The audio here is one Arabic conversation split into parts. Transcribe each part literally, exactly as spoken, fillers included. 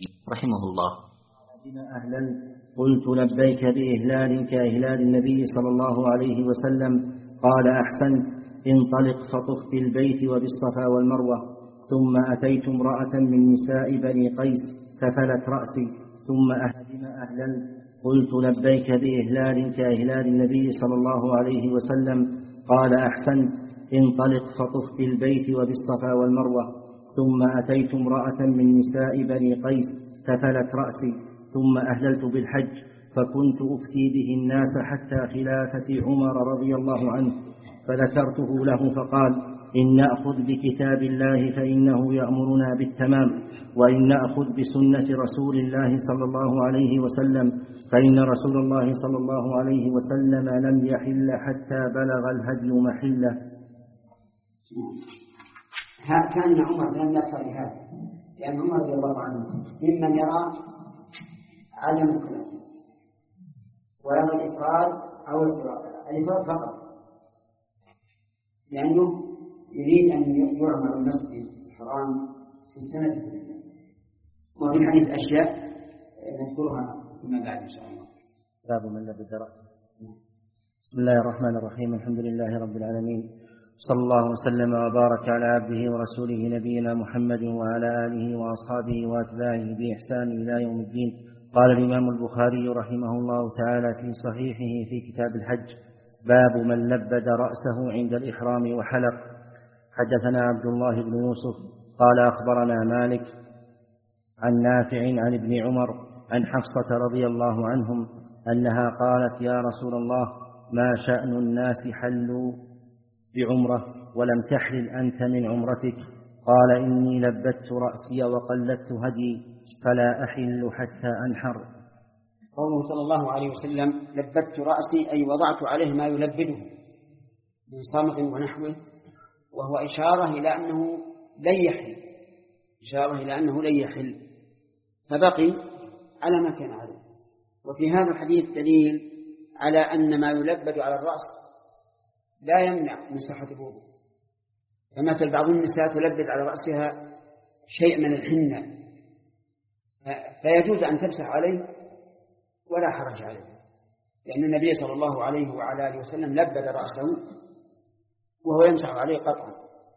رحمه الله. أهلا قلت لبيك بإهلال كإهلال النبي صلى الله عليه وسلم. قال أحسن، انطلق فطف بالبيت وبالصفا والمروة. ثم أتيت امرأة من نساء بني قيس ففلت رأسي ثم أهدم أهلا قلت لبيك بإهلال كإهلال النبي صلى الله عليه وسلم. قال أحسن، انطلق فطف بالبيت وبالصفا والمروة. ثم أتيت امرأة من نساء بني قيس ففلت رأسي ثم أهللت بالحج فكنت أفتي به الناس حتى خلافة عمر رضي الله عنه، فذكرته له فقال: إن نأخذ بكتاب الله فإنه يأمرنا بالتمام، وإن نأخذ بسنة رسول الله صلى الله عليه وسلم فإن رسول الله صلى الله عليه وسلم لم يحل حتى بلغ الهدي محله. كان عمر لم يقتل هذا، لأن عمر رضي الله عنه ممن يرى عدم الخلاف ويرى الإفراد أو الإفراد فقط، لأنه يريد أن يعمر المسجد الحرام في السنة. وفي حديث أشياء نذكرها فيما بعد إن شاء الله. باب من لبد رأسه. بسم الله الرحمن الرحيم. الحمد لله رب العالمين، صلى الله وسلم وبارك على عبده ورسوله نبينا محمد وعلى آله وأصحابه وأتباعه بإحسان إلى يوم الدين. قال الإمام البخاري رحمه الله تعالى في صحيحه في كتاب الحج: باب من لبد رأسه عند الإحرام وحلق. حدثنا عبد الله بن يوسف قال أخبرنا مالك عن نافع عن ابن عمر عن حفصة رضي الله عنهم أنها قالت: يا رسول الله، ما شأن الناس حلوا بعمرة ولم تحلل أنت من عمرتك؟ قال: إني لبدت رأسي وقلدت هدي فلا أحل حتى أنحر. قوله صلى الله عليه وسلم: لبدت رأسي، أي وضعت عليه ما يلبده من صمغ ونحوه، وهو إشارة إلى أنه لن يحل، إشارة إلى أنه لن يحل، فبقي على ما كان عليه. وفي هذا الحديث دليل على أن ما يلبد على الرأس لا يمنع من صحة الوضوء. فمثل بعض النساء تلبد على رأسها شيء من الحنة، فيجوز أن تمسح عليه ولا حرج عليه، لأن النبي صلى الله عليه وعلى آله وسلم لبد رأسه وهو يمسح عليه قطعا.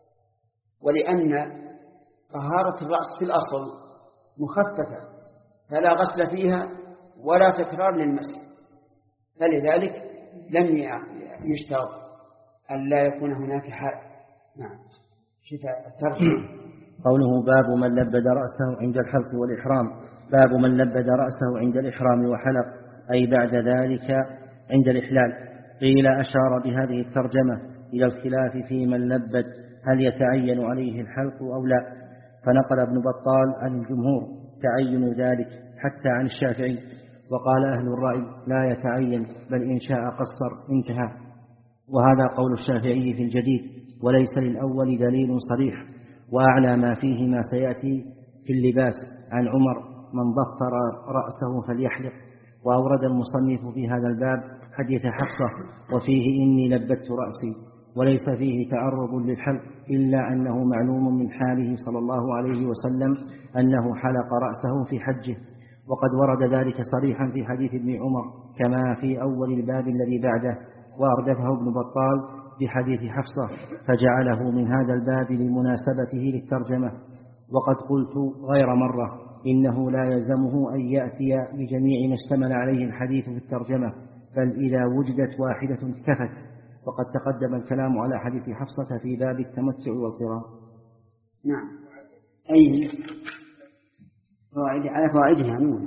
ولأن طهارة الرأس في الأصل مخففة فلا غسل فيها ولا تكرار للمسح، فلذلك لم يشترط أن لا يكون هناك حال. نعم. شفاء الترجمة. قوله: باب من لبد رأسه عند الحلق والإحرام. باب من لبد رأسه عند الإحرام وحلق، أي بعد ذلك عند الإحلال. قيل أشار بهذه الترجمة إلى الخلاف في من لبد هل يتعين عليه الحلق أو لا، فنقل ابن بطال عن الجمهور تعين ذلك حتى عن الشافعي، وقال أهل الرأي لا يتعين بل إن شاء قصر انتهى. وهذا قول الشافعي في الجديد، وليس للأول دليل صريح. وأعلى ما فيه ما سيأتي في اللباس عن عمر: من ضفر رأسه فليحلق. وأورد المصنف في هذا الباب حديث حفصة وفيه: إني لبدت رأسي، وليس فيه تعرض للحلق، إلا أنه معلوم من حاله صلى الله عليه وسلم أنه حلق رأسه في حجه، وقد ورد ذلك صريحا في حديث ابن عمر كما في أول الباب الذي بعده. وأردفه ابن بطال بحديث حفصة فجعله من هذا الباب لمناسبته للترجمة. وقد قلت غير مرة إنه لا يلزمه أن يأتي بجميع ما اشتمل عليه الحديث في الترجمة، بل إذا وجدت واحدة اكتفت. وقد تقدم الكلام على حديث حفصة في باب التمتع والقران. نعم. أي فوائد على فوائدها عموما.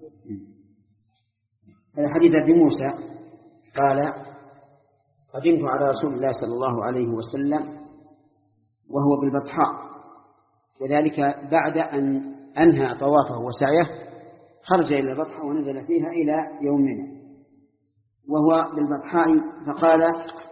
هذا حديث ابن موسى قال: قدمت على رسول الله صلى الله عليه وسلم وهو بالبطحاء، وذلك بعد أن أنهى طوافه وسعيه خرج إلى البطحاء ونزل فيها إلى يومنا وهو بالبطحاء، فقال: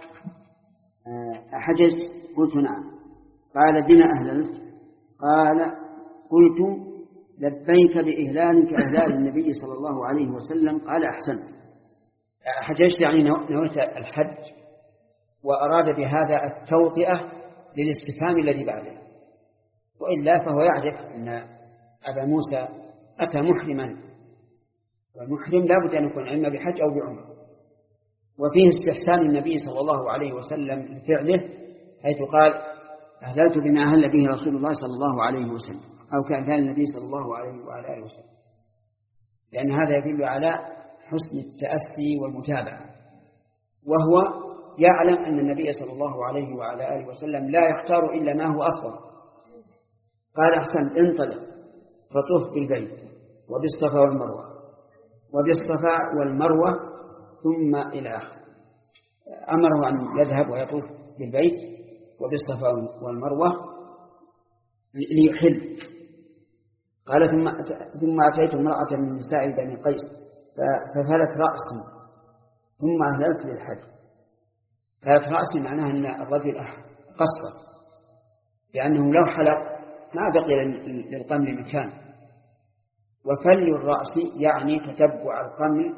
أحججت؟ قلت: نعم. قال: بما أهللت؟ قال: قلت: لبيك بإهلال كإهلال النبي صلى الله عليه وسلم. قال: أحسن. حججت يعني نويت الحج، وأراد بهذا التوطئة للاستفهام الذي بعده، وإلا فهو يعرف أن أبا موسى أتى محرما، والمحرم لا بد أن يكون إما بحج أو بعمرة. وفيه استحسان النبي صلى الله عليه وسلم لفعله، حيث قال: أهللت بما أهل به رسول الله صلى الله عليه وسلم، أو كان النبي صلى الله عليه وعلى آله وسلم، لأن هذا يدل على حسن التأسي والمتابعة، وهو يعلم أن النبي صلى الله عليه وعلى آله وسلم لا يختار إلا ما هو أفضل. قال: أحسن، انطلق فطف بالبيت وبالصفا والمروة وبالصفا والمروة ثم إلى آخره. أمره أن يذهب ويطوف بالبيت وبالصفا والمروة ليحل. قال: ثم ثم أتيت امرأة من نساء بني قيس ففلت رأسي ثم أهللت للحج. فلت رأسي معناها أن الرجل قصر، لأنه لو حلق ما بقي للقمل مكان. وفل الرأس يعني تتبع القمل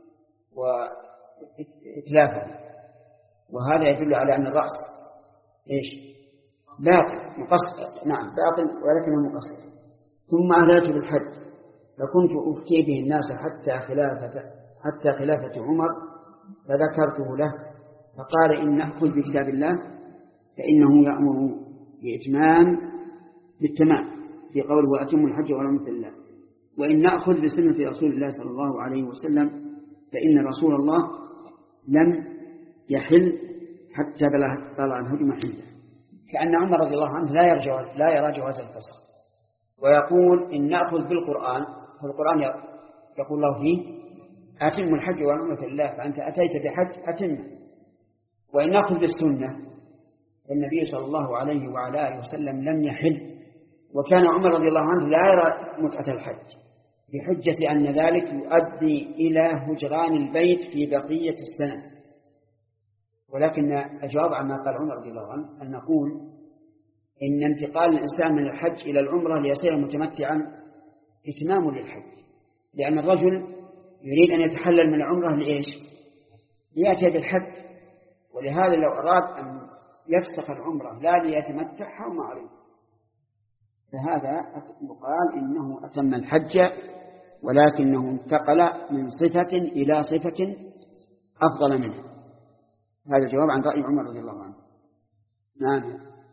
وإتلافه، وهذا يدل على أن الرأس إيش؟ باطل مقصر، نعم باطل ولكنه مقصر. ثم أهللت بالحج فكنت أفتي به الناس حتى خلافة حتى خلافة عمر، فذكرته له فقال: إن نأخذ بكتاب الله فإنه يأمر بإتمام بالتمام في قوله: وأتم الحج والعمرة لله. وإن نأخذ بسنة رسول الله صلى الله عليه وسلم فإن رسول الله لم يحل حتى طلع الهدي محله. كأن عمر رضي الله عنه لا يرجع لا يرى جواز الفسخ، ويقول: إن نأخذ بالقرآن، فالقرآن يقول الله فيه: أتم الحج والعمرة لله، فأنت أتيت بحج أتم. وإن نأخذ بالسنة النبي صلى الله عليه وعلى آله وسلم لم يحل، وكان عمر رضي الله عنه لا يرى متعة الحج بحجة أن ذلك يؤدي إلى هجران البيت في بقية السنة. ولكن الجواب عما قال عمر رضي الله عنه أن نقول إن انتقال الإنسان من الحج إلى العمرة ليصير متمتعا إتمام للحج، لأن الرجل يريد أن يتحلل من العمرة لإيش؟ ليأتي بالحج. ولهذا لو أراد أن يفسخ العمرة لا ليتمتع حرم عليه. فهذا يقال إنه أتم الحج، ولكنه انتقل من صفة إلى صفة أفضل منه. هذا الجواب عن رأي عمر رضي الله عنه. نعم.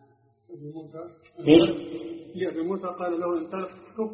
إيش؟ أبي موسى قال له: انطلق كف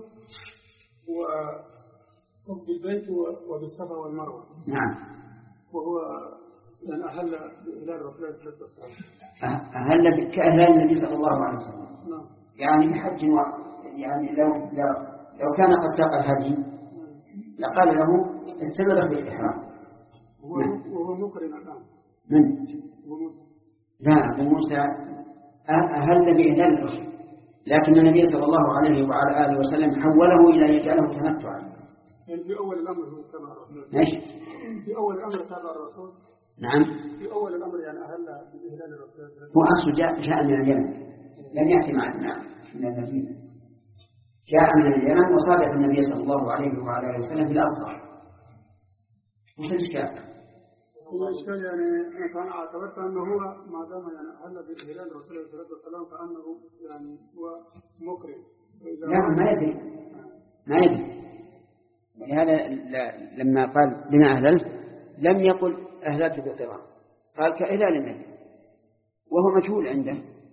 وكف بالبيت وبالصفا والمروة. نعم. وهو يعني أهل بإهلال رسول الله صلى الله عليه وسلم. أهل كأهلال النبي صلى الله عليه وسلم. نعم. يعني بحج و... يعني لو لو لو كان قد ساق الهدي لقال له استمر في الإحرام. وهو مقرن الآن. من؟ لا، أبو موسى أهل بإهلال الرسول، لكن النبي صلى الله عليه وعلى آله وسلم حوله إلى يجعله تمتعا. يعني في أول الأمر هو تبع الرسول. إيش؟ في أول الأمر تبع الرسول. نعم. في أول الأمر يعني أهل بإهلال الرسول. هو أصله جاء جاء من اليمن، لم يأتي معنا من المدينة، جاء من اليمن وصادف النبي صلى الله عليه وعلى آله وسلم في الأضحى. وش الإشكال؟ هو إشكال يعني أنا اعتبرت أنه هو ما دام يعني أهل بإهلال الرسول صلى الله عليه وسلم فأنه يعني هو مقرن. لا، ما يدري ما يدري ولهذا لما قال بما أهللت لم يقل أهللت بالقران، قال كإهلال النبي وهو مجهول عنده.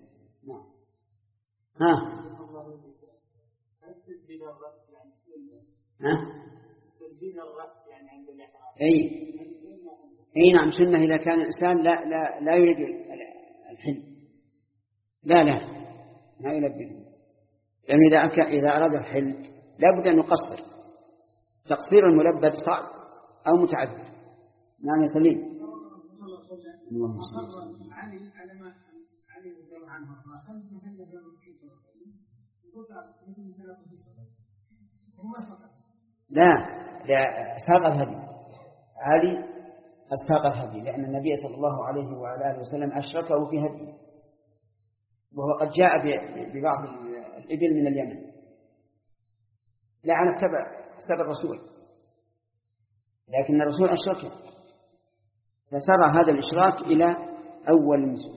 ها ها أي أي نعم، سنة إذا كان الإنسان لا لا لا يريد الحل، لا لا ما يلبي، لأن إذا إذا أراد الحل لا بد أن يقصر. تقصير الملبد صعب أو متعذر. نعم يا سليم. اللهم صل. لا لا ساق الهدي علي ساق الهدي، لأن النبي صلى الله عليه وعلى آله وسلم أشركه في هدي، وهو قد جاء ببعض الإبل من اليمن لا على سبع سبع الرسول، لكن الرسول أشركه فسرى هذا الإشراك إلى أول المسلم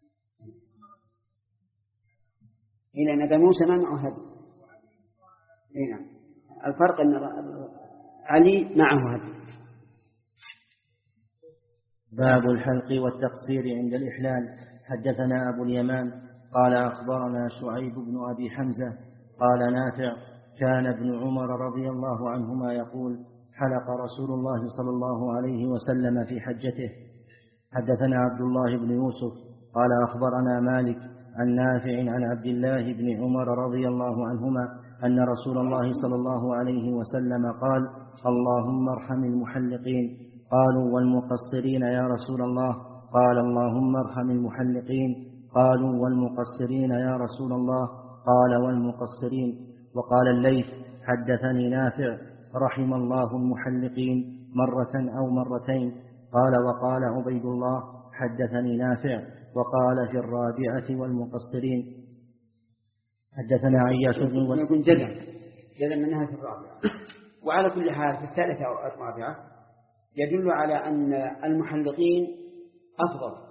إلى أن أبا موسى منعه هدي. نعم. الفرق أن علي معه هدي. باب الحلق والتقصير عند الإحلال. حدثنا أبو اليمان قال أخبرنا شعيب بن أبي حمزة قال نافع كان ابن عمر رضي الله عنهما يقول حلق رسول الله صلى الله عليه وسلم في حجته. حدثنا عبد الله بن يوسف قال أخبرنا مالك عن نافع عن عبد الله بن عمر رضي الله عنهما أن رسول الله صلى الله عليه وسلم قال اللهم ارحم المحلقين. قالوا والمقصرين يا رسول الله؟ قال اللهم ارحم المحلقين. قالوا والمقصرين يا رسول الله؟ قال والمقصرين. وقال الليث حدثني نافع رحم الله المحلقين مرة أو مرتين. قال وقال عبيد الله حدثني نافع وقال في الرابعة والمقصرين. حدثنا عياش بن يكون جزم جزم منها في الرابعة. وعلى كل حال في الثالثة أو الرابعة يدل على أن المحلقين أفضل،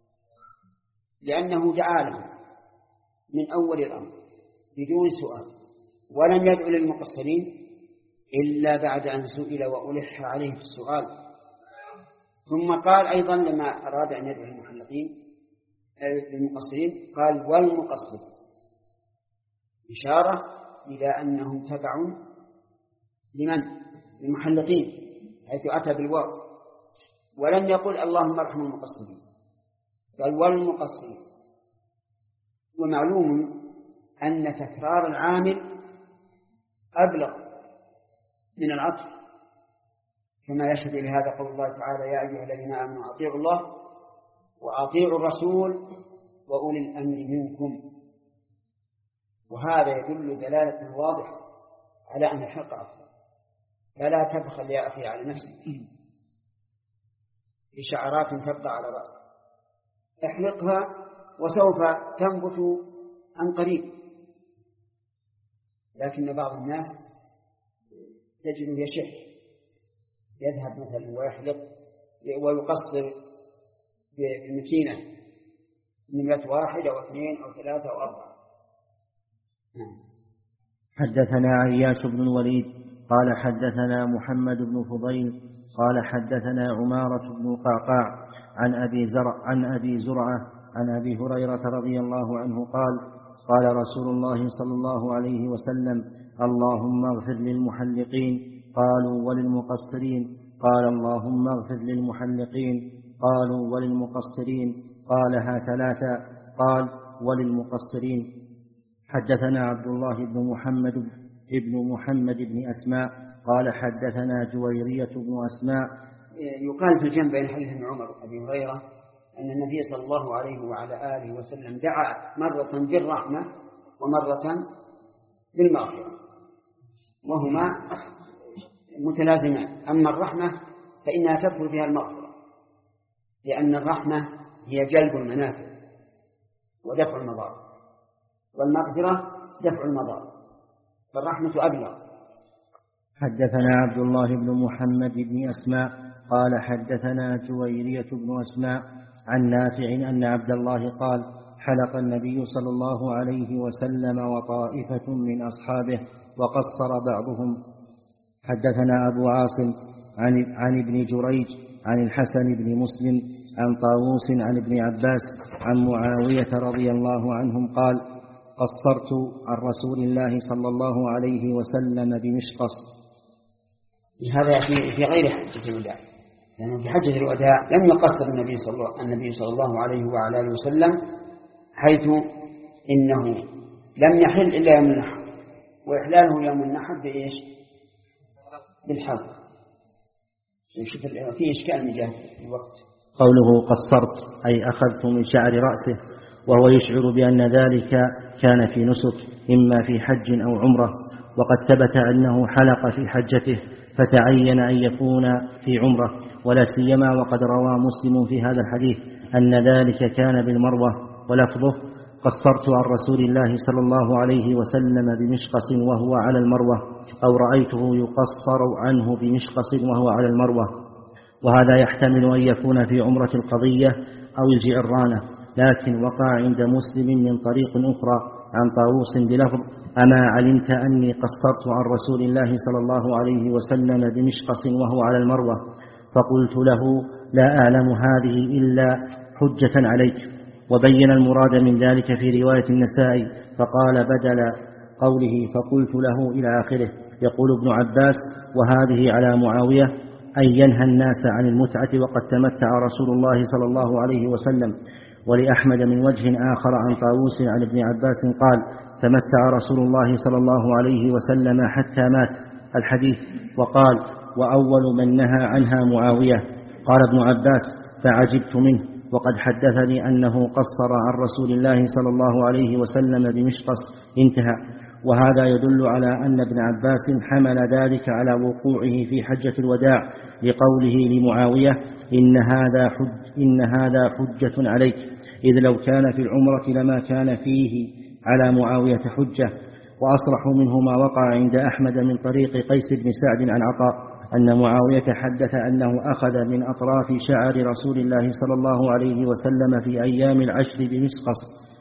لأنه دعا من أول الأمر بدون سؤال، ولم يدعو للمقصرين إلا بعد أن سئل وألح عليه في السؤال. ثم قال أيضا لما أراد أن يدعو للمحلقين للمقصرين قال والمقصر، إشارة إلى أنهم تبع لمن؟ للمحلقين، حيث أتى بالواو، ولم يقل اللهم ارحم المقصرين، قال والمقصرين. ومعلوم أن تكرار العامل أبلغ من العطف، كما يشهد لهذا قول الله تعالى يا أيها الذين آمنوا أطيعوا الله وأطيعوا الرسول وأولي الأمر منكم. وهذا يدل دلالة واضحة على أن الحق أفضل. فلا تبخل يا أخي على نفسك بشعرات تبقى على رأسك، احلقها وسوف تنبت عن قريب. لكن بعض الناس تجد يشح، يذهب مثلا ويحلق ويقصر بالمكينة نمرة واحد أو اثنين أو ثلاثة أو أربعة. حدثنا عياش بن الوليد قال حدثنا محمد بن فضيل قال حدثنا عمارة بن قعقاع عن أبي زرع عن أبي زرعة عن أبي هريرة رضي الله عنه قال قال رسول الله صلى الله عليه وسلم اللهم اغفر للمحلقين. قالوا وللمقصرين؟ قال اللهم اغفر للمحلقين. قالوا وللمقصرين؟ قالها ثلاثا. قال وللمقصرين. حدثنا عبد الله بن محمد ابن محمد بن أسماء قال حدثنا جويرية بن أسماء. يقال في الجمع بين حديث ابن عمر وأبي هريرة أن النبي صلى الله عليه وعلى آله وسلم دعا مرة بالرحمة ومرة بالمغفرة، وهما متلازمان. أما الرحمة فإنها تدخل فيها المغفرة، لأن الرحمة هي جلب المنافع ودفع المضار، والمغفرة دفع المضار، فالرحمة أبلغ. حدثنا عبد الله بن محمد بن أسماء قال حدثنا جويرية بن أسماء عن نافع أن عبد الله قال حلق النبي صلى الله عليه وسلم وطائفة من أصحابه وقصر بعضهم. حدثنا أبو عاصم عن, عن ابن جريج عن الحسن بن مسلم عن طاووس عن ابن عباس عن معاوية رضي الله عنهم قال قصرت عن رسول الله صلى الله عليه وسلم بمشقص. هذا في في غير حجة الوداع، لأنه في حجة الوداع لم يقصر النبي صلى الله النبي صلى الله عليه وعلى آله وسلم، حيث إنه لم يحل إلا يوم النحر، وإحلاله يوم النحر بإيش؟ بالحلق. في إشكال من جهة الوقت. قوله قصرت أي أخذت من شعر رأسه، وهو يشعر بأن ذلك كان في نسك إما في حج أو عمرة، وقد ثبت أنه حلق في حجته فتعين أن يكون في عمرة، ولا سيما وقد روى مسلم في هذا الحديث أن ذلك كان بالمروة، ولفظه قصرت عن رسول الله صلى الله عليه وسلم بمشقص وهو على المروة، أو رأيته يقصر عنه بمشقص وهو على المروة. وهذا يحتمل أن يكون في عمرة القضية أو الجعرانة، لكن وقع عند مسلم من طريق أخرى عن طاووس بلفظ أما علمت أني قصرت عن رسول الله صلى الله عليه وسلم بمشقص وهو على المروة؟ فقلت له لا أعلم هذه إلا حجة عليك. وبين المراد من ذلك في رواية النسائي فقال بدل قوله فقلت له إلى آخره. يقول ابن عباس وهذه على معاوية أن ينهى الناس عن المتعة وقد تمتع رسول الله صلى الله عليه وسلم. ولأحمد من وجه آخر عن طاووس عن ابن عباس قال تمتع رسول الله صلى الله عليه وسلم حتى مات الحديث. وقال وأول من نهى عنها معاوية. قال ابن عباس فعجبت منه وقد حدثني أنه قصر عن رسول الله صلى الله عليه وسلم بمشقص انتهى. وهذا يدل على أن ابن عباس حمل ذلك على وقوعه في حجة الوداع لقوله لمعاوية إن هذا, حج إن هذا حجة عليك، إذ لو كان في العمرة لما كان فيه على معاوية حجة. وأصرح منه ما وقع عند أحمد من طريق قيس بن سعد عن عطاء أن معاوية حدث أنه أخذ من أطراف شعر رسول الله صلى الله عليه وسلم في أيام العشر بمشقص,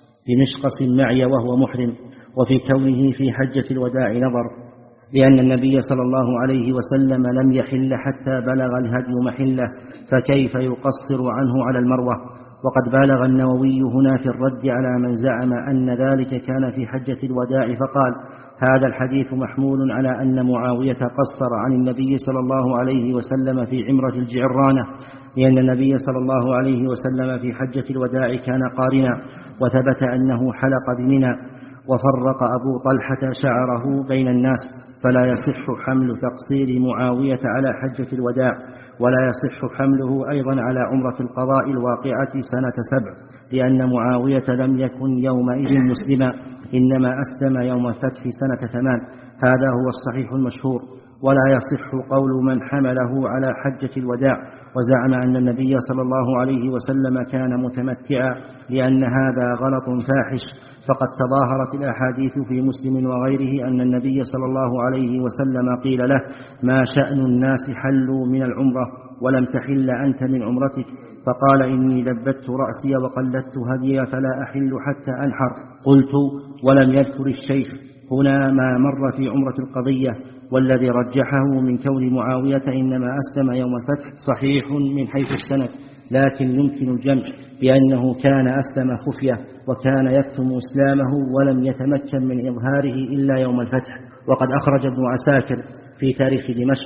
بمشقص معي وهو محرم. وفي كونه في حجة الوداع نظر، لأن النبي صلى الله عليه وسلم لم يحل حتى بلغ الهدي محله، فكيف يقصر عنه على المروة؟ وقد بالغ النووي هنا في الرد على من زعم أن ذلك كان في حجة الوداع فقال هذا الحديث محمول على أن معاوية قصر عن النبي صلى الله عليه وسلم في عمرة الجعرانة، لأن النبي صلى الله عليه وسلم في حجة الوداع كان قارنا، وثبت أنه حلق بمنى وفرق أبو طلحة شعره بين الناس، فلا يصح حمل تقصير معاوية على حجة الوداع، ولا يصح حمله أيضا على عمرة القضاء الواقعة سنة سبع، لأن معاوية لم يكن يومئذ مسلما، إنما أسلم يوم الفتح سنة ثمان. هذا هو الصحيح المشهور. ولا يصح قول من حمله على حجة الوداع وزعم أن النبي صلى الله عليه وسلم كان متمتعا، لأن هذا غلط فاحش، فقد تظاهرت الأحاديث في مسلم وغيره أن النبي صلى الله عليه وسلم قيل له ما شأن الناس حلوا من العمرة ولم تحل أنت من عمرتك؟ فقال إني لبت رأسي وقلدت هدي فلا أحل حتى أنحر. قلت ولم يذكر الشيخ هنا ما مر في عمرة القضية، والذي رجحه من كون معاوية إنما أسلم يوم الفتح صحيح من حيث السند، لكن يمكن الجمع بأنه كان أسلم خفية وكان يكتم إسلامه ولم يتمكن من إظهاره إلا يوم الفتح. وقد أخرج ابن عساكر في تاريخ دمشق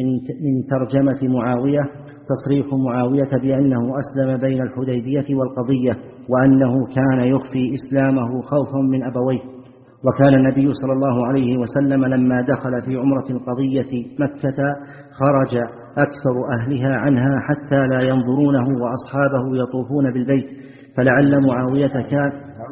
من ترجمة معاوية تصريح معاوية بأنه أسلم بين الحديبية والقضية، وأنه كان يخفي إسلامه خوفا من أبويه. وكان النبي صلى الله عليه وسلم لما دخل في عمرة القضية مكة خرج أكثر أهلها عنها حتى لا ينظرونه وأصحابه يطوفون بالبيت، فلعل معاوية كان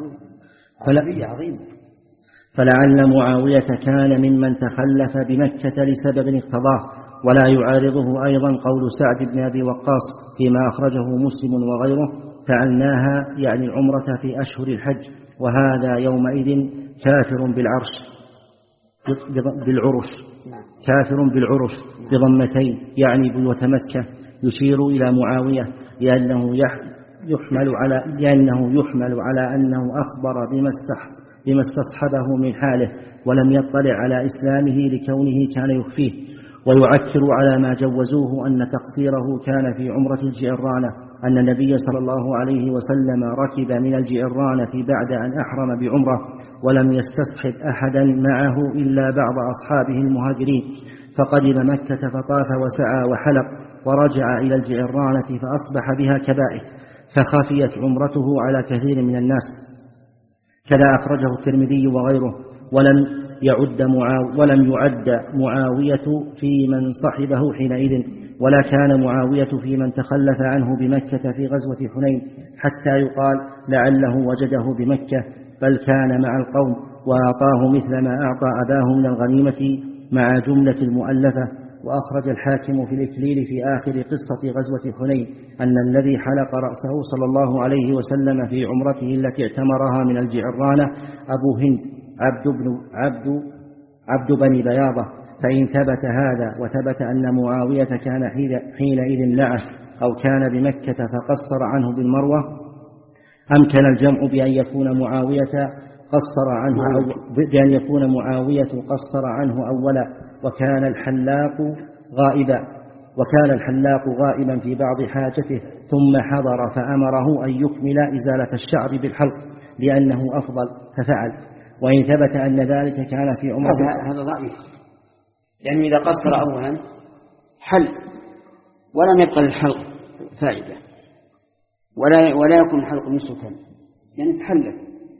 فلعل معاوية كان ممن تخلف بمكة لسبب اقتضاه. ولا يعارضه أيضا قول سعد بن أبي وقاص فيما أخرجه مسلم وغيره فعلناها يعني العمرة في أشهر الحج، وهذا يومئذ كافر بالعرش بالعرش كافر بالعرش بضمتين يعني بلوة مكة، يشير إلى معاوية لأنه يحمل على لأنه يحمل على أنه أخبر بما استصحبه من حاله ولم يطلع على إسلامه لكونه كان يخفيه. ويعكر على ما جوزوه أن تقصيره كان في عمرة الجعرانة، أن النبي صلى الله عليه وسلم ركب من الجعرانة بعد أن أحرم بعمرة ولم يستصحب أحدا معه إلا بعض أصحابه المهاجرين، فقدم مكة فطاف وسعى وحلق ورجع إلى الجعرانة فأصبح بها كبائر، فخفيت عمرته على كثير من الناس. كذا أخرجه الترمذي وغيره. ولم يعد معاو ولم يعد معاوية في من صحبه حينئذ، ولا كان معاوية في من تخلف عنه بمكة في غزوة حنين حتى يقال لعله وجده بمكة، بل كان مع القوم وأعطاه مثل ما أعطى أباه من الغنيمة مع جملة المؤلفة. وأخرج الحاكم في الإكليل في آخر قصة غزوة حنين أن الذي حلق رأسه صلى الله عليه وسلم في عمرته التي اعتمرها من الجعرانة أبو هند عبد بن عبد عبد بني بياضة. فإن ثبت هذا وثبت أن معاوية كان حينئذ لعث أو كان بمكة فقصر عنه بالمروة، أمكن الجمع بأن يكون معاوية قصر عنه أو بأن يكون معاوية قصر عنه أولا وكان الحلاق غائبا وكان الحلاق غائبا في بعض حاجته ثم حضر فأمره أن يكمل إزالة الشعر بالحلق لأنه أفضل ففعل. وإن ثبت أن ذلك كان في عمر هذا ضعيف، يعني إذا قصر أولا حل ولم يبقى للحلق فائدة ولا ولا يكون الحلق نسكا، يعني تحلل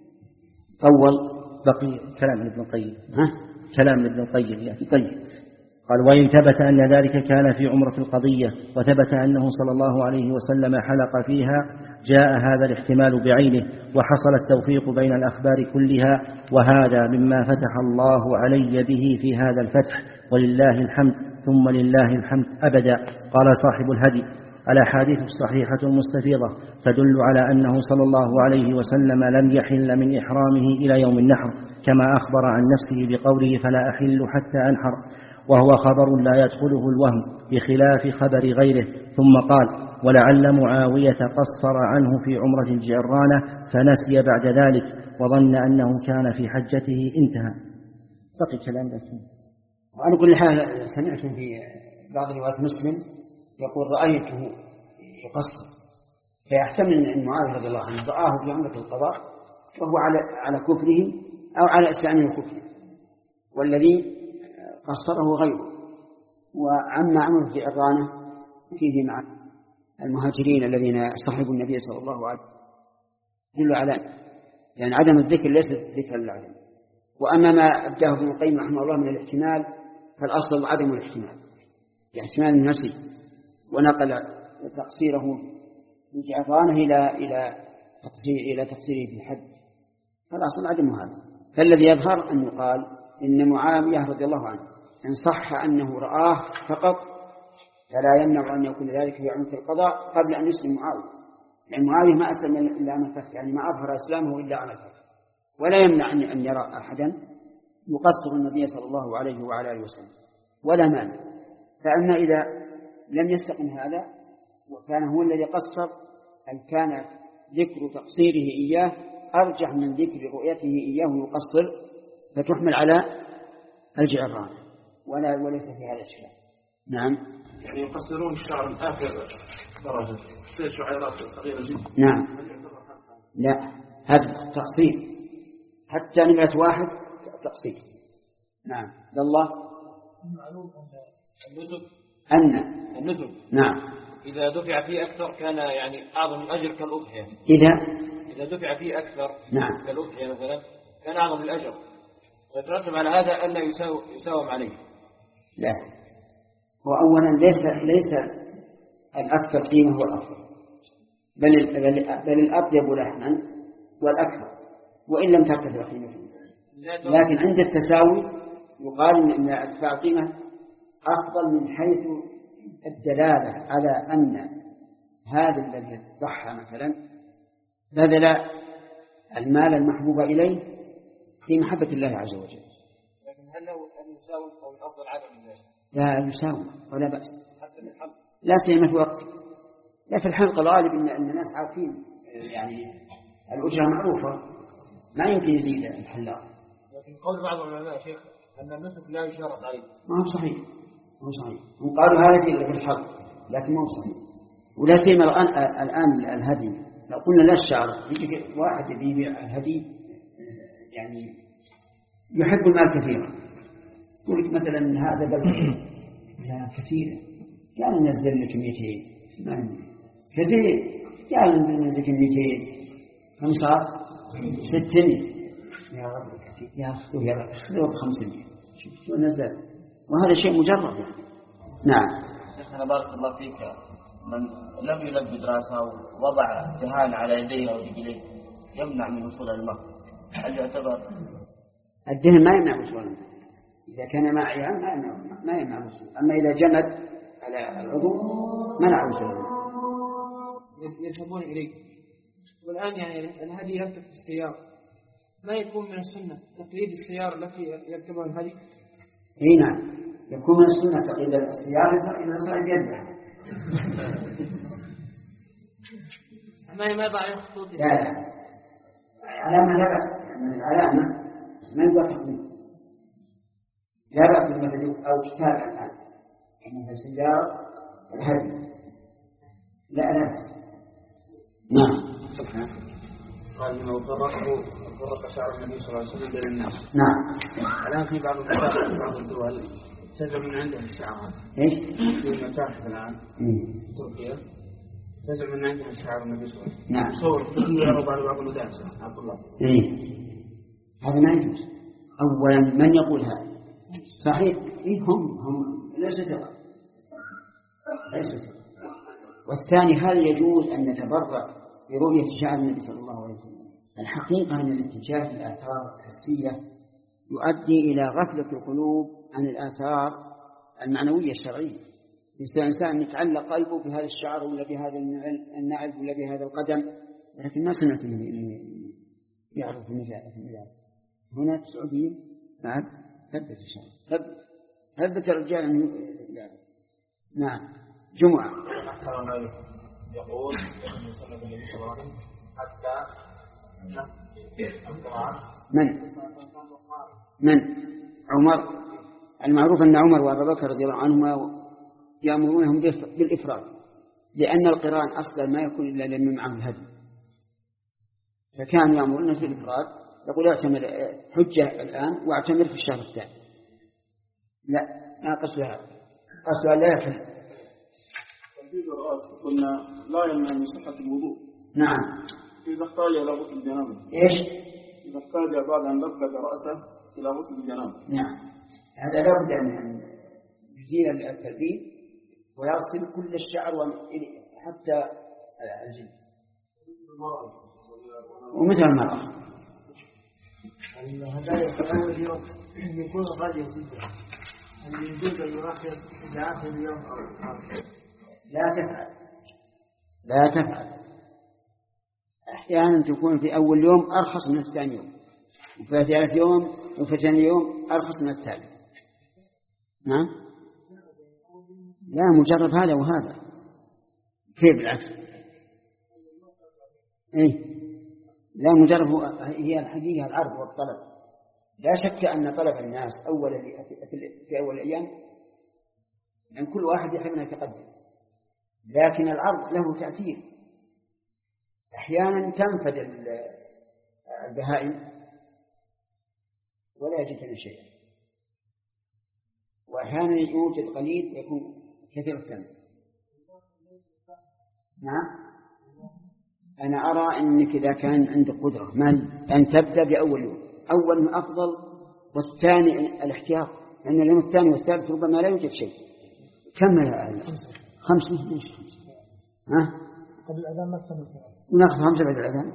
طول. بقي كلام ابن القيم ها كلام ابن القيم يعني. طيب. قال وإن ثبت أن ذلك كان في عمرة القضية وثبت أنه صلى الله عليه وسلم حلق فيها جاء هذا الاحتمال بعينه وحصل التوفيق بين الأخبار كلها، وهذا مما فتح الله علي به في هذا الفتح ولله الحمد ثم لله الحمد أبدا. قال صاحب الهدي الأحاديث الصحيحة المستفيضة تدل على أنه صلى الله عليه وسلم لم يحل من إحرامه إلى يوم النحر كما أخبر عن نفسه بقوله فلا أحل حتى أنحر، وهو خبر لا يدخله الوهم بخلاف خبر غيره. ثم قال ولعل معاوية قصر عنه في عمرة الجعرانة فنسي بعد ذلك وظن أنه كان في حجته انتهى. بقي كلام لكن وعلى كل حال سمعت في بعض روايات مسلم يقول رأيته يقصر، فيحتمل أن معاوية رضي الله عنه رآه في عمرة القضاء وهو على على كفره أو على إسلام الكفر، والذي قصره غيره. وعما عمر في الجعرانة فيه مع المهاجرين الذين صحبوا النبي صلى الله عليه وسلم يدل على يعني عدم الذكر ليس ذكر العدم. وأما ما أبداه ابن القيم رحمه الله من الاحتمال فالأصل عدم الاحتمال، احتمال النسي، ونقل تقصيره من جعرانة إلى إلى تقصير إلى تقصيره في الحج، فالأصل عدم هذا. فالذي يظهر أن يقال إن معاوية رضي الله عنه إن صح أنه رآه فقط فلا يمنع أن يكون ذلك في عمرة القضاء قبل أن يسلم معاوية، لأن معاوية ما أسلم إلا عن الفتح، يعني ما أظهر إسلامه إلا عن الفتح، ولا يمنع أن يرى أحدا يقصر النبي صلى الله عليه وعلى آله وسلم ولا مانع. فأما إذا لم يستقم هذا وكان هو الذي قصر أن كان ذكر تقصيره إياه أرجح من ذكر رؤيته إياه يقصر، فتحمل على الجعران ولا وليس في هذا الشيء. نعم، يعني يقصرون الشعر من آخر درجة تصير شعيرات صغيرة جدا. نعم، لا هذا تقصير حتى نمرة واحد تقصير. نعم الله معلوم النسك أن النسك نعم إذا دفع فيه أكثر كان يعني أعظم الأجر كالأضحية. إذا إذا دفع فيه أكثر نعم كالأضحية مثلا كان أعظم الأجر، ويترتب على هذا ألا يساوم عليه. لا، وأولا ليس ليس الأكثر قيمة هو الأفضل، بل بل الأطيب لحما والأكثر وإن لم ترتفع قيمته. لكن عند التساوي يقال إن ارتفاع القيمة أفضل من حيث الدلالة على أن هذا الذي ضحى مثلا بذل المال المحبوب إليه في محبة الله عز وجل. لكن هل لو أن يساوي أو الأفضل عدم ذلك؟ لا يساوي ولا بأس، حتى من الحلق لا سيما في وقت. لا في الحلق غالب إن الناس عارفين يعني الأجرة معروفة ما يمكن يزيد الحلاق. لكن قول بعض العلماء شيخ أن النسك لا يشترط عليه. ما هو صحيح، ما هو صحيح. هم قالوا هذا في الحلق لكن ما هو صحيح. ولا سيما الآن الآن الهدي لو قلنا لا الشعر يجي واحد يبيع الهدي يعني يحب المال كثيرا، يقول مثلا هذا بل لا كثير قال ننزل لك مئتين كثير قال ننزل لك مئتين كم صار؟ ستمائة. يا رب يا أخذوا يا رب أخذوا بخمسمائة شو نزل، وهذا شيء مجرد يعني. نعم. شيخنا بارك الله فيك، من لم يلبي دراسة ووضع دهان على يديه أو رجليه يمنع من وصول الماء، هل يعتبر؟ الدهن ما يمنع وصول الماء إذا كان ماعيا، ما يمنع ما يمنع وصول. أما إذا جمد على العضو منع وصول الماء. يذهبون إليه. والآن يعني الهدي يركب في السيارة، ما يكون من السنة تقليد السيارة التي يركبها الهدي؟ اي نعم، يكون من السنة تقليد السيارة إذا صار بيده. ما ما يضع خطوط. لا لا على ما لا بأس. من العلامة ما يقدر تقليد. لا بأس بالمثل أو كتاب الآن مثل سيارة الهدي لا لا بأس. نعم. قال إنه فرقه فرق شعر النبي صلى الله عليه وسلم بين الناس. نعم. الآن في بعض المتاحف في بعض الدول تزعم من عندهم الشعر هذا. إيش؟ في المتاحف الآن في تركيا تزعم من عندهم الشعر النبي صلى الله عليه وسلم. نعم. صور فيلم يعرض على بعض المدارس عبد الله. إيه. هذا ما يجوز. أولا من يقول هذا؟ صحيح. إيه هم هم ليس ثقة. ليس ثقة. والثاني هل يجوز أن نتبرع برؤية شعر النبي صلى الله عليه وسلم؟ الحقيقة أن الاتجاه للآثار الحسية يؤدي إلى غفلة القلوب عن الآثار المعنوية الشرعية. الإنسان يتعلق قلبه بهذا الشعر ولا بهذا النعل ولا بهذا القدم، لكن ما سمعت أنه يعرف المجال. هنا السعودية نعم ثبت الشعر ثبت ثبت الرجال أنه يعرف. نعم. جمعة يقول يخرج سنة النبي صلى الله عليه وسلم حتى من من عمر. المعروف أن عمر وأبا بكر رضي الله عنهما يأمرونهم بالإفراد، لأن القران أصلا ما يكون إلا لمن معه الهدي، فكان يأمر الناس بالإفراد. يقول اعتمر حجة الآن واعتمر في الشهر الثاني. لا ما قصدها قصدها لا يحل. تنفيذ الرأس قلنا لا يمنع من صحة الوضوء. نعم. إذا احتاج إلى غسل الجنابة. إيش؟ إذا احتاج بعد أن لبد رأسه إلى غسل الجنابة. نعم. هذا لا بد أن يزيل التلبيد ويغسل كل الشعر حتى الجلد ومثل المرأة. هذا أول يوم يكون غالي جدا، اللي يجوز أن يؤخر إلى آخر اليوم أو لا تفعل لا تفعل. أحيانا تكون في أول يوم أرخص من الثاني يوم، وفي ثالث يوم وفي ثاني يوم أرخص من الثالث. نعم. لا مجرد هذا وهذا كيف بالعكس. إيه لا مجرد هي الحقيقة العرض والطلب. لا شك أن طلب الناس أول في أول الأيام أن كل واحد يحب أن يتقدم، لكن العرض له تأثير. أحيانا تنفد البهائم ولا يجد لنا شيء، وأحيانا يوجد قليل ويكون كثير الثمن. نعم. أنا أرى أنك إذا كان عندك قدرة أن تبدأ بأول يوم، أول أفضل، والثاني الاحتياط، لأن اليوم الثاني والثالث ربما لا يوجد شيء. كم يا أهل؟ خمسة. ها؟ قبل الأذان ما استمر. ونأخذ خمسة بعد الأذان.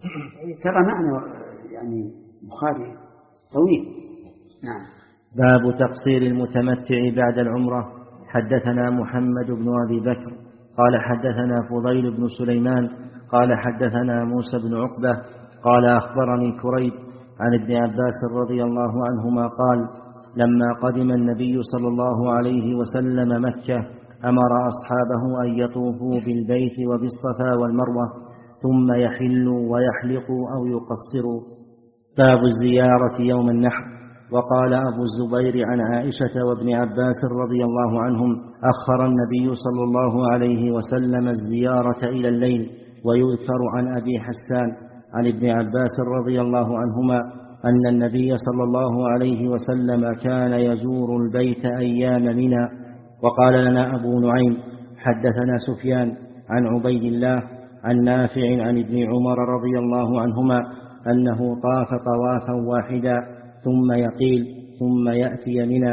ترى معنا يعني بخاري طويل. نعم. باب تقصير المتمتع بعد العمرة. حدثنا محمد بن أبي بكر قال حدثنا فضيل بن سليمان قال حدثنا موسى بن عقبة قال أخبرني كريب عن ابن عباس رضي الله عنهما قال لما قدم النبي صلى الله عليه وسلم مكة أمر أصحابه أن يطوفوا بالبيت وبالصفا والمروة ثم يحلوا ويحلقوا أو يقصروا. باب الزيارة يوم النحر. وقال أبو الزبير عن عائشة وابن عباس رضي الله عنهم أخر النبي صلى الله عليه وسلم الزيارة إلى الليل. ويذكر عن أبي حسان عن ابن عباس رضي الله عنهما أن النبي صلى الله عليه وسلم كان يزور البيت أيام منى. وقال لنا أبو نعيم حدثنا سفيان عن عبيد الله عن نافع عن ابن عمر رضي الله عنهما أنه طاف طوافا واحدا ثم يقيل ثم يأتي منى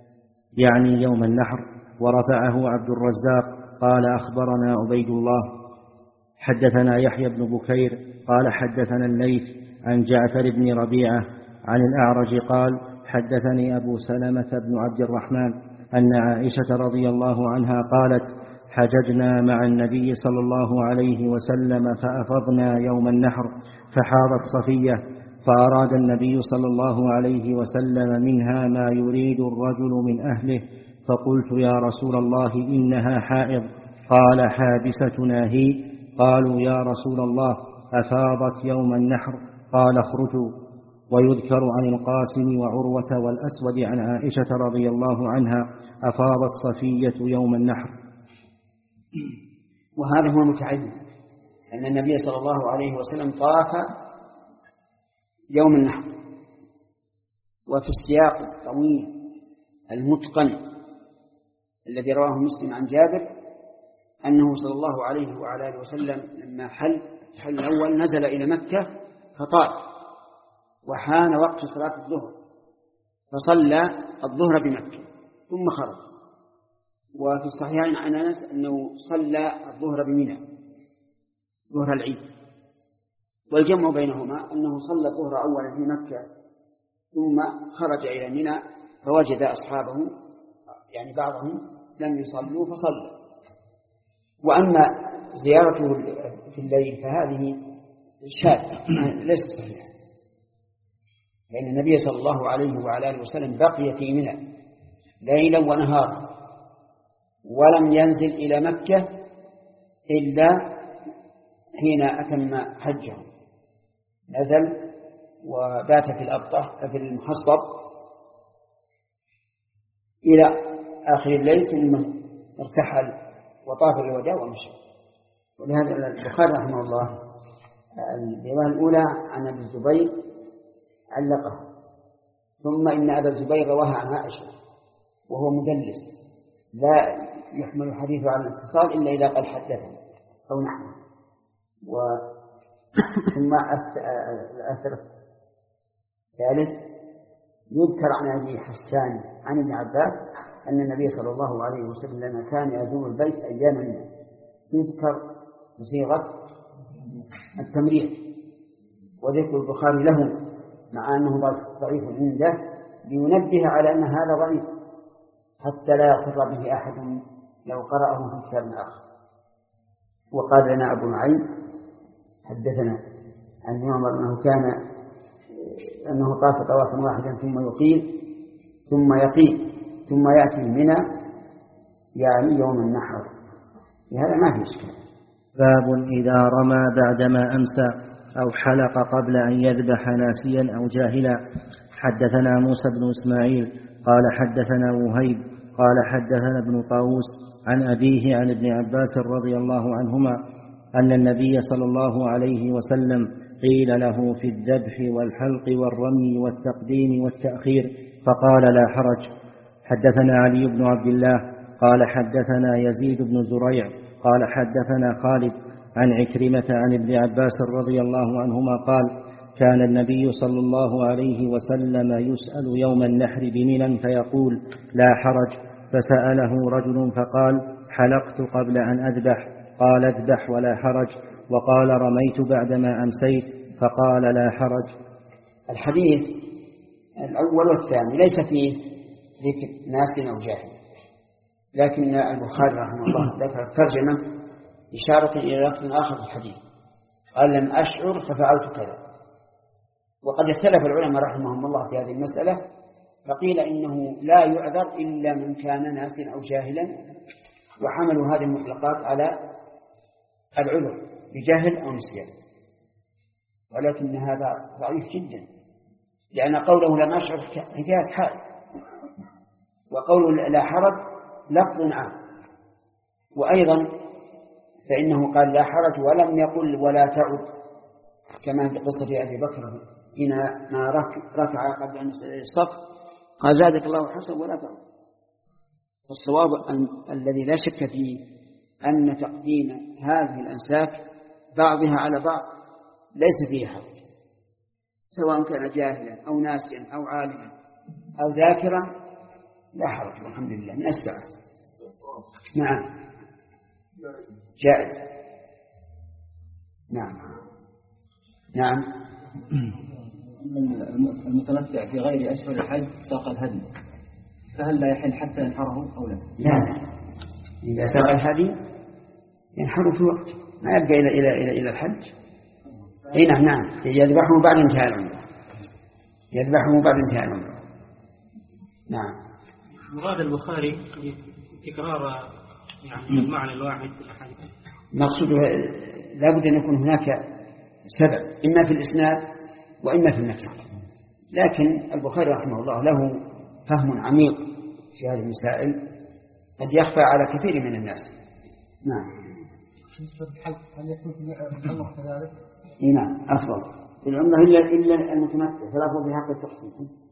يعني يوم النحر. ورفعه عبد الرزاق قال أخبرنا عبيد الله حدثنا يحيى بن بكير قال حدثنا الليث عن جعفر بن ربيعة عن الأعرج قال حدثني أبو سلمة بن عبد الرحمن أن عائشة رضي الله عنها قالت حججنا مع النبي صلى الله عليه وسلم فأفضنا يوم النحر فحاضت صفية فأراد النبي صلى الله عليه وسلم منها ما يريد الرجل من أهله فقلت يا رسول الله إنها حائض قال حابستنا هي. قالوا يا رسول الله أفاضت يوم النحر قال اخرجوا ويذكر عن القاسم وعروة والأسود عن عائشة رضي الله عنها أفاضت صفية يوم النحر. وهذا هو المتعين، أن النبي صلى الله عليه وسلم طاف يوم النحر. وفي السياق الطويل المتقن الذي رواه مسلم عن جابر أنه صلى الله عليه وعلى آله وسلم لما حل الحل الأول نزل إلى مكة فطاف، وحان وقت صلاة الظهر فصلى الظهر بمكة ثم خرج. وفي الصحيحين عن أنس أنه صلى الظهر بمنى ظهر العيد، والجمع بينهما أنه صلى الظهر أولا في مكة ثم خرج إلى منى فوجد أصحابه يعني بعضهم لم يصلوا فصلى. وأما زيارته في الليل فهذه شاذة ليست صحيحة، لأن النبي صلى الله عليه وعلى آله وسلم بقي في منى ليلا ونهارا ولم ينزل إلى مكة إلا حين أتم حجه، نزل وبات في الأبطح في المحصب إلى آخر الليل ثم ارتحل وطاف الوداع ومشى. ولهذا البخاري رحمه الله الرواية الأولى عن أبي الزبير علقه، ثم إن أبا الزبير رواها عن عائشة وهو مدلس لا يحمل حديثه على الاتصال إلا إذا قال حدثنا أو نحن. ثم الأثر الثالث يذكر عن أبي حسان عن ابن عباس أن النبي صلى الله عليه وسلم كان يزور البيت أياما منه، يذكر بصيغة التمريض، وذكر البخاري له مع أنه ضعيف عنده لينبه على أن هذا ضعيف حتى لا يغتر به أحد لو قرأه في كتاب آخر. وقال لنا أبو نعيم حدثنا عن عمر أنه كان أنه طاف طوافا واحدا ثم يقيل ثم يقيل ثم يأتي منى يعني يوم النحر. هذا ما في إشكال. باب إذا رمى بعدما أمسى أو حلق قبل أن يذبح ناسيا أو جاهلا. حدثنا موسى بن إسماعيل قال حدثنا وهيب قال حدثنا ابن طاووس عن أبيه عن ابن عباس رضي الله عنهما أن النبي صلى الله عليه وسلم قيل له في الذبح والحلق والرمي والتقديم والتأخير فقال لا حرج. حدثنا علي بن عبد الله قال حدثنا يزيد بن زريع قال حدثنا خالد عن عكرمة عن ابن عباس رضي الله عنهما قال كان النبي صلى الله عليه وسلم يسأل يوم النحر بمنى فيقول لا حرج، فسأله رجل فقال حلقت قبل أن أذبح، قال اذبح ولا حرج، وقال رميت بعدما أمسيت فقال لا حرج. الحديث الأول والثاني ليس فيه ذكر ناس أو جاهل، لكن البخاري رحمه الله ذكر الترجمة إشارة إلى لفظ آخر في الحديث قال لم أشعر ففعلت كذا. وقد اختلف العلماء رحمهم الله في هذه المسألة، فقيل إنه لا يعذر إلا من كان ناسيا أو جاهلا، وحملوا هذه المطلقات على العذر بجهل أو نسيان، ولكن هذا ضعيف جدا، لأن قوله لم أشعر حكاية حال، وقوله لا حرج لفظ عام. وأيضا فإنه قال لا حرج ولم يقل ولا تعد، كما في قصة أبي بكر حين ما ركع قبل أن الصف قال زادك الله حسن ولا تعد. والصواب أن الذي لا شك فيه أن تقديم هذه الأنساك بعضها على بعض ليس فيه حرج، سواء كان جاهلا أو ناسيا أو عالما أو ذاكرا لا حرج والحمد لله من الساعة. نعم جائز. نعم نعم. المتمتع في غير أشهر الحج ساق الهدي، فهل لا يحل حتى ينحره أو لا؟ لا، إذا ساق الهدي ينحره في وقت ما يبقى إلى إلى إلى إلى الحج. أي نعم نعم يذبحه بعد انتهاء العمرة، يذبحه بعد انتهاء العمرة. نعم. مراد البخاري تكرار يعني المعنى الواحد في الحديث، مقصوده لا بد أن يكون هناك سبب إما في الإسناد وإما في المتن، لكن البخاري رحمه الله له فهم عميق في هذه المسائل قد يخفى على كثير من الناس. نعم. هل يكون في العمرة كذلك؟ نعم أفضل في العمرة إلا إلا المتمتع فلا في حق التقسيم.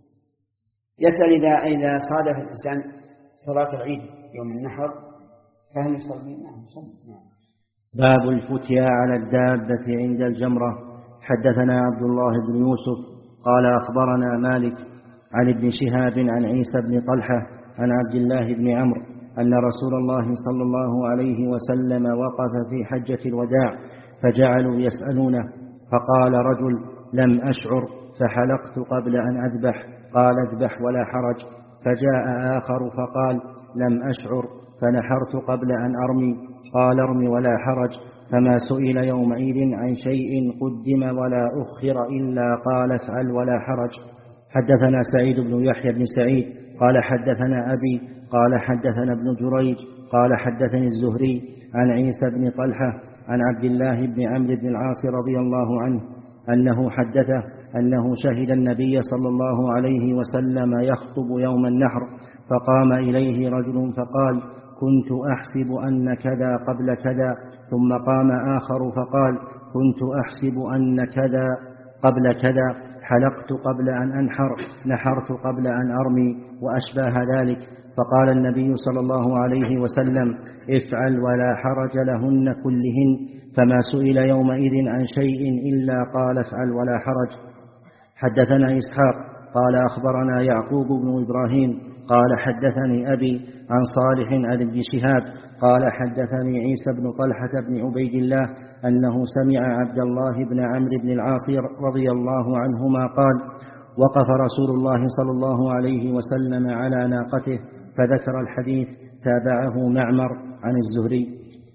يسأل إذا إذا صادف الإنسان صلاة العيد يوم النحر فهل يصلي؟ نعم يصلي. نعم. باب الفتيا على الدابة عند الجمرة. حدثنا عبد الله بن يوسف قال أخبرنا مالك عن ابن شهاب عن عيسى بن طلحة عن عبد الله بن عمرو أن رسول الله صلى الله عليه وسلم وقف في حجة الوداع فجعلوا يسألونه فقال رجل لم أشعر فحلقت قبل أن أذبح قال اذبح ولا حرج. فجاء آخر فقال لم أشعر فنحرت قبل أن أرمي قال ارمي ولا حرج. فما سئل يومئذ عن شيء قدم ولا أخر إلا قال افعل ولا حرج. حدثنا سعيد بن يحيى بن سعيد قال حدثنا أبي قال حدثنا ابن جريج قال حدثني الزهري عن عيسى بن طلحة عن عبد الله بن عمرو بن العاص رضي الله عنه أنه حدثه أنه شهد النبي صلى الله عليه وسلم يخطب يوم النحر فقام إليه رجل فقال كنت أحسب أن كذا قبل كذا. ثم قام آخر فقال كنت أحسب أن كذا قبل كذا حلقت قبل أن أنحر نحرت قبل أن أرمي وأشباه ذلك. فقال النبي صلى الله عليه وسلم افعل ولا حرج لهن كلهن. فما سئل يومئذ عن شيء إلا قال افعل ولا حرج. حدثنا إسحاق قال أخبرنا يعقوب بن إبراهيم قال حدثني أبي عن صالح عن ابن شهاب قال حدثني عيسى بن طلحة بن عبيد الله أنه سمع عبد الله بن عمرو بن العاص رضي الله عنهما قال وقف رسول الله صلى الله عليه وسلم على ناقته فذكر الحديث. تابعه معمر عن الزهري.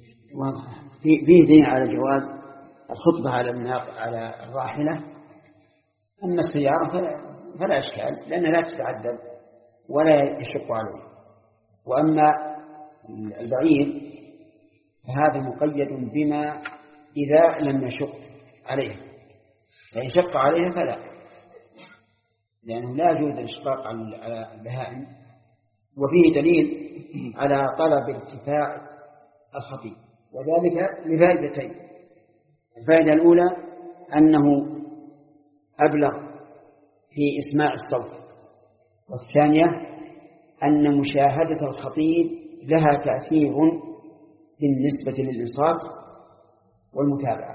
فيه دين على جواز الخطبة على على الراحلة. أما السيارة فلا, فلا إشكال لأنها لا تتعدد ولا يشق عليه. وأما البعير فهذا مقيد بما إذا لم يشق عليه. فإن شق عليها فلا، لأنه لا يجوز الإشقاق على البهائم. وفيه دليل على طلب ارتفاع الخطيب وذلك لفائدتين. الفائدة الأولى أنه أبلغ في إسماع الصوت، والثانية أن مشاهدة الخطيب لها تأثير بالنسبة للإنصات والمتابعة،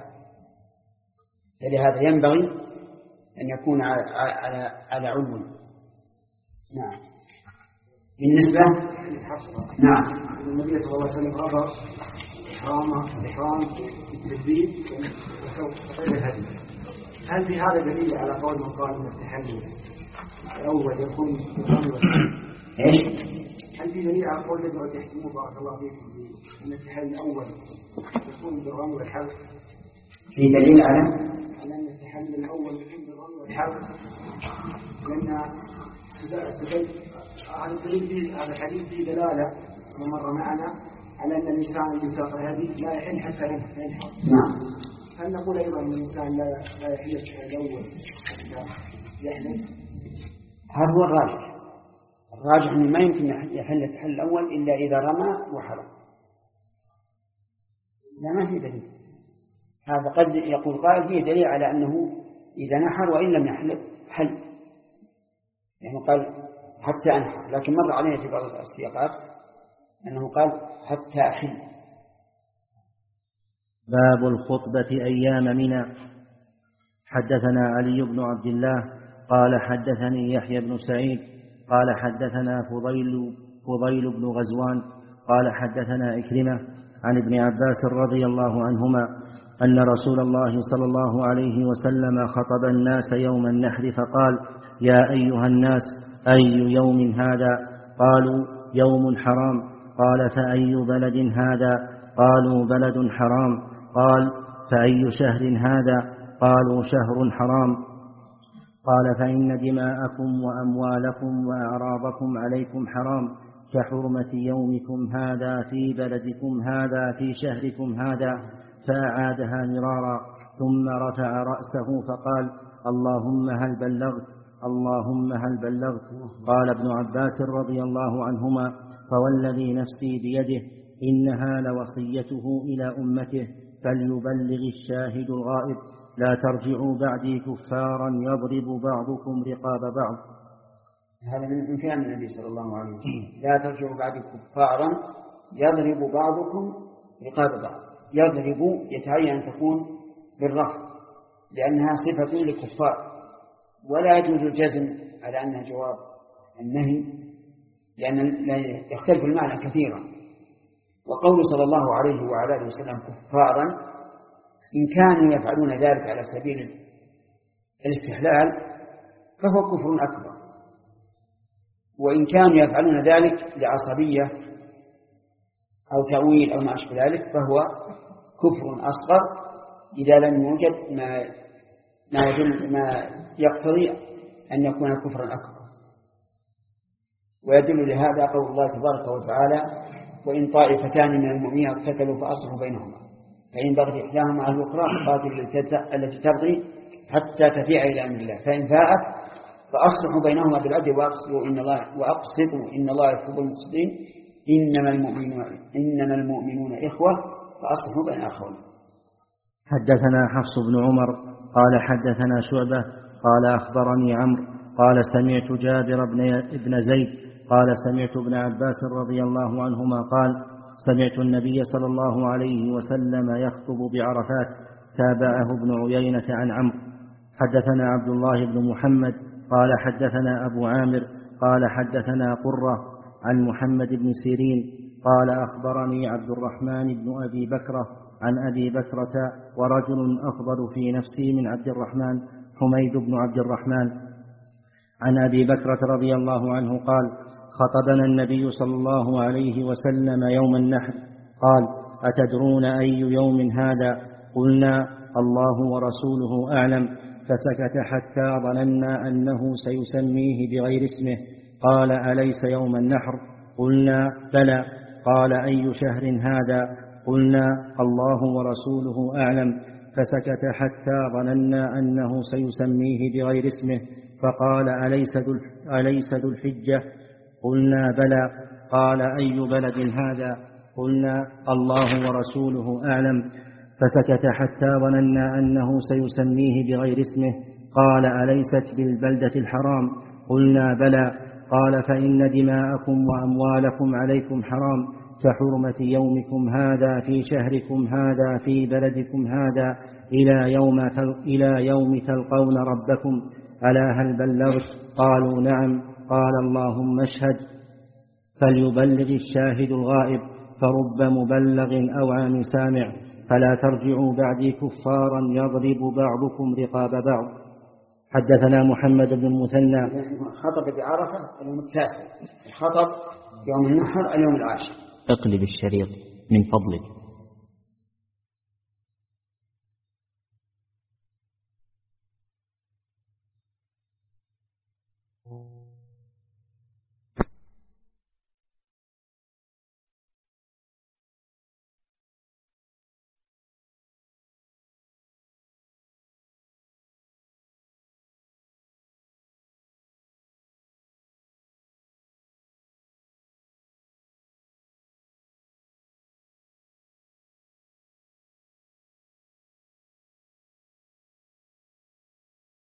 فلهذا ينبغي أن يكون على على على علو. نعم. بالنسبة نعم النبي صلى الله عليه وسلم رضى إحرام إحرام التجديد وسوف غير الهدي. هل في هذا دليل على قول من قال ان التحلل الأول يكون بالرمي والحلق؟ إيش؟ هل في دليل على قول الذي تحكمه بارك الله فيكم أن التحلل الأول يكون بالرمي والحلق؟ في دليل على على أن التحلل الأول يكون بالرمي والحلق، لأن هذا الدليل هذا الحديث فيه دلالة ومر معنا على أن الإنسان يساق الهدي لا يحل حتى ينحر. نعم. هل نقول أيضا أن الإنسان لا لا يحل الأول يحلل؟ هذا هو الراجح. الراجح أنه ما يمكن يحل التحلل الأول إلا إذا رمى وحلق. لا ما في دليل. هذا قد يقول قائل فيه دليل على أنه إذا نحر وإن لم يحلق حل، يعني قال حتى أنحر، لكن مر علينا في بعض السياقات أنه قال حتى أحل. باب الخطبة أيام منى. حدثنا علي بن عبد الله قال حدثني يحيى بن سعيد قال حدثنا فضيل, فضيل بن غزوان قال حدثنا إكرمة عن ابن عباس رضي الله عنهما أن رسول الله صلى الله عليه وسلم خطب الناس يوم النحر فقال يا أيها الناس أي يوم هذا؟ قالوا يوم حرام. قال فأي بلد هذا؟ قالوا بلد حرام. قال فأي شهر هذا؟ قالوا شهر حرام. قال فإن دماءكم وأموالكم وأعراضكم عليكم حرام كحرمة يومكم هذا في بلدكم هذا في شهركم هذا. فأعادها مرارا ثم رفع رأسه فقال اللهم هل بلغت اللهم هل بلغت؟ قال ابن عباس رضي الله عنهما فوالذي نفسي بيده إنها لوصيته إلى أمته فليبلغ الشاهد الغائب لا ترجعوا بعدي كفارا يضرب بعضكم رقاب بعض. هذا من كلام النبي صلى الله عليه وسلم، لا ترجعوا بعدي كفارا يضرب بعضكم رقاب بعض. يضرب يتعين أن تكون بالرفع لأنها صفة للكفار، ولا يجوز الجزم على أنها جواب النهي لأن يختلف المعنى كثيرا. وقول صلى الله عليه وعلى آله وسلم كفارا إن كانوا يفعلون ذلك على سبيل الاستحلال فهو كفر أكبر، وإن كانوا يفعلون ذلك لعصبية أو تأويل أو ما أشبه ذلك فهو كفر أصغر إذا لم يوجد ما ما, ما يقتضي أن يكون كفرا أكبر. ويدل لهذا قول الله تبارك وتعالى وإن طائفتان من المؤمنين اقتتلوا فأصلحوا بينهما فإن بغت إحداهما على الأخرى فقاتلوا التي تبغي حتى تفيء إلى أمر الله فإن فاءت فأصلحوا بينهما بالعدل وأقسطوا إن الله وأقسطوا إن الله يحب المقسطين إنما المؤمنون إنما المؤمنون إخوة فأصلحوا بين أخوين. حدثنا حفص بن عمر قال حدثنا شعبة قال أخبرني عمرو قال سمعت جابر بن زيد قال سمعت ابن عباس رضي الله عنهما قال سمعت النبي صلى الله عليه وسلم يخطب بعرفات تابعه ابن عيينة عن عمرو. حدثنا عبد الله بن محمد قال حدثنا أبو عامر قال حدثنا قرة عن محمد بن سيرين قال أخبرني عبد الرحمن بن أبي بكرة عن أبي بكرة ورجل أفضل في نفسي من عبد الرحمن حميد بن عبد الرحمن عن أبي بكرة رضي الله عنه قال خطبنا النبي صلى الله عليه وسلم يوم النحر قال أتدرون أي يوم هذا؟ قلنا الله ورسوله أعلم فسكت حتى ظننا أنه سيسميه بغير اسمه قال أليس يوم النحر؟ قلنا بلى. قال أي شهر هذا؟ قلنا الله ورسوله أعلم فسكت حتى ظننا أنه سيسميه بغير اسمه فقال أليس ذو الحجة؟ قلنا بلى. قال أي بلد هذا؟ قلنا الله ورسوله أعلم فسكت حتى ظننا أنه سيسميه بغير اسمه قال أليست بالبلدة الحرام؟ قلنا بلى. قال فإن دماءكم وأموالكم عليكم حرام كحرمة يومكم هذا في شهركم هذا في بلدكم هذا إلى يوم, إلى يوم تلقون ربكم ألا هل بلغت؟ قالوا نعم. قال اللهم اشهد فليبلغ الشاهد الغائب فرب مبلغ أو عام سامع فلا ترجعوا بعدي كفارا يضرب بعضكم رقاب بعض. حدثنا محمد بن المثنى خطب بعرفة اليوم التاسع، الخطب يوم النحر اليوم العاشر. اقلب الشريط من فضلك.